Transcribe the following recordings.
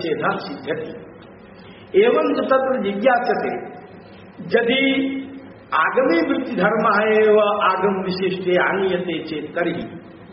निषेध सिद्ध्यति एवं तत्र जिज्ञास्यते यदि आगमे वृत्ति धर्म एव आगम विशिष्टे आनीयते चेत तर्हि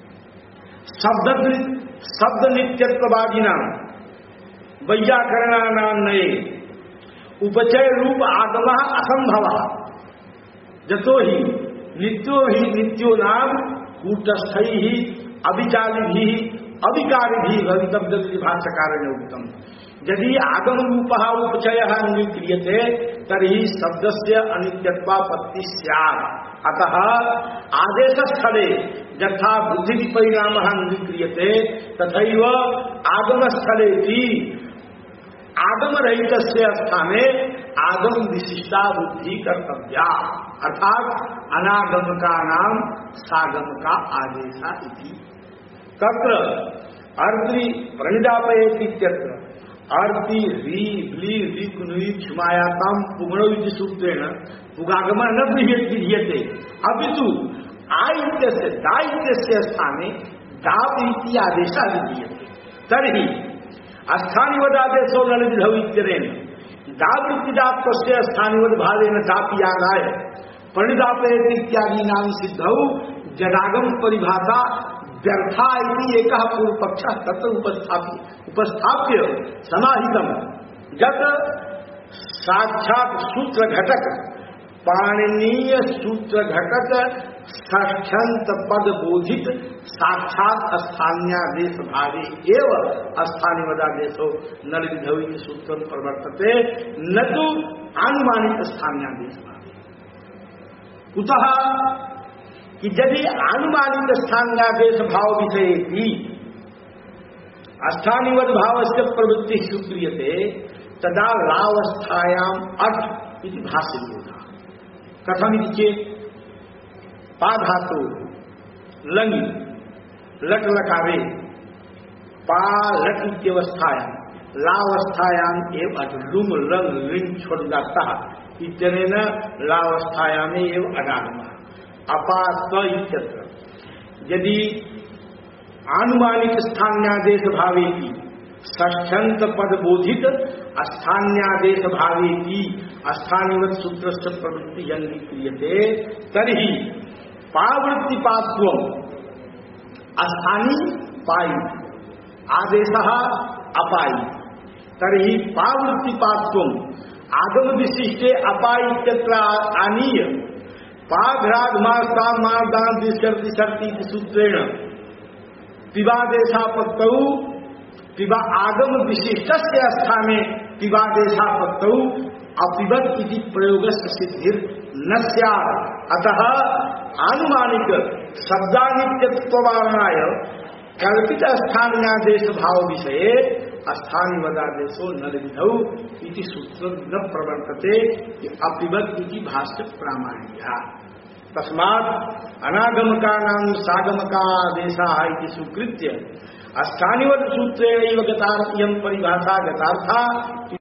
शब्द नित्यत्ववादिना वैयाकरणानां नये उपचय रूप आगम असंभव जतो ही नित्यो नाम कूटस्थैः अविचारिभिः अविकारिभिः भवितव्यमिति भाष्यकारेण उक्तम्। यदि आगम रूपः उपचयः अंगीक्रियते तर्हि शब्दस्य अनित्यत्वापत्ति स्यात्। अतः आदेशस्थले यथा बुद्धिपरिणामः अंगीक्रियते तथैव आगमस्थलेऽपि आगमरहितस्य स्थाने आगम विशिष्टा बुद्धि कर्तव्या, अर्थात अनागम का नाम सागम का आदेशा इति। तत्र अर्ति प्रणिदापयेति इत्यत्र अर्ति री ब्ली ऋकुनुई क्षमायाताम पुगणोइति सूत्रेण पुगागमः न विधीयते अपितु आइत्यस्य दाइत्यस्य स्थाने दाप इति आदेशः विधीयते। तर्हि स्थानिवदादेशो न विधौ इत्यनेन दावृत्तिदात्वस्य स्थानिवद भावेन दापियागाय प्रणिदापयेति इत्यादीनां सिद्धौ जडागम परिभाषा व्यर्था इति एकः पूर्वपक्षः तत्र उपस्थाप्य समाहितम्। यत् साक्षात् सूत्र घटक पाणिनीय सूत्र घटक षष्ठ्यंत पद बोधित साक्षात स्थान्यादेश भावे एव स्थानिवदादेशो न विधौ इति सूत्रं प्रवर्तते न तु आनुमानिक स्थान्यादेश भावे। कुतः कि यदि आनुमानिक स्थान्यादेश भाव विषये भी स्थानिवद भावस्य प्रवृत्ति स्वीक्रियते तदा लावस्थायाम् अर्थ इति भाष्ययोगा। कथमिति चेत् पाधातु लंगी लट लकारे पा लट इत्यवस्थायां लावस्थायां एव लुम लंग लिंग छोड़ जाता इत्यनेन लावस्थायां एव अनागमः अपास्व इत्यत्र। यदि आनुमानिक स्थान्यादेश भावे की षष्ठ्यंत पद बोधित स्थान्यादेश भावे की स्थानिवत सूत्र से प्रवृत्ति अंगीक्रियते तर्हि पावृत्तिपात्वम् स्थानी पाई आदेशः अपाई तर्हि पावृत्तिपात्वम् आगम विशिष्टे अपाई इत्यत्र आनीय पाघ्राद मास्ता मार्दान दिशर्ति शर्ति सूत्रेण पिबादेशापत्तौ पिबा आगम विशिष्टस्य स्थाने पिबादेशापत्तौ अपिबत इति प्रयोगस्य सिद्धिर न स्यात्। अतः आनुमानिक शब्दानित्यत्ववारणाय कल्पित स्थान्यादेश भाव विषये स्थानिवदादेशो न विधौ इति सूत्र न प्रवर्तते कि अपिबत इति भाष्य प्रामाण्या। तस्मात् अनागमका नाम सागमका आदेशः इति स्वीकृत्य स्थानिवद सूत्रेणैव गतार्थ्यं परिभाषा गतार्था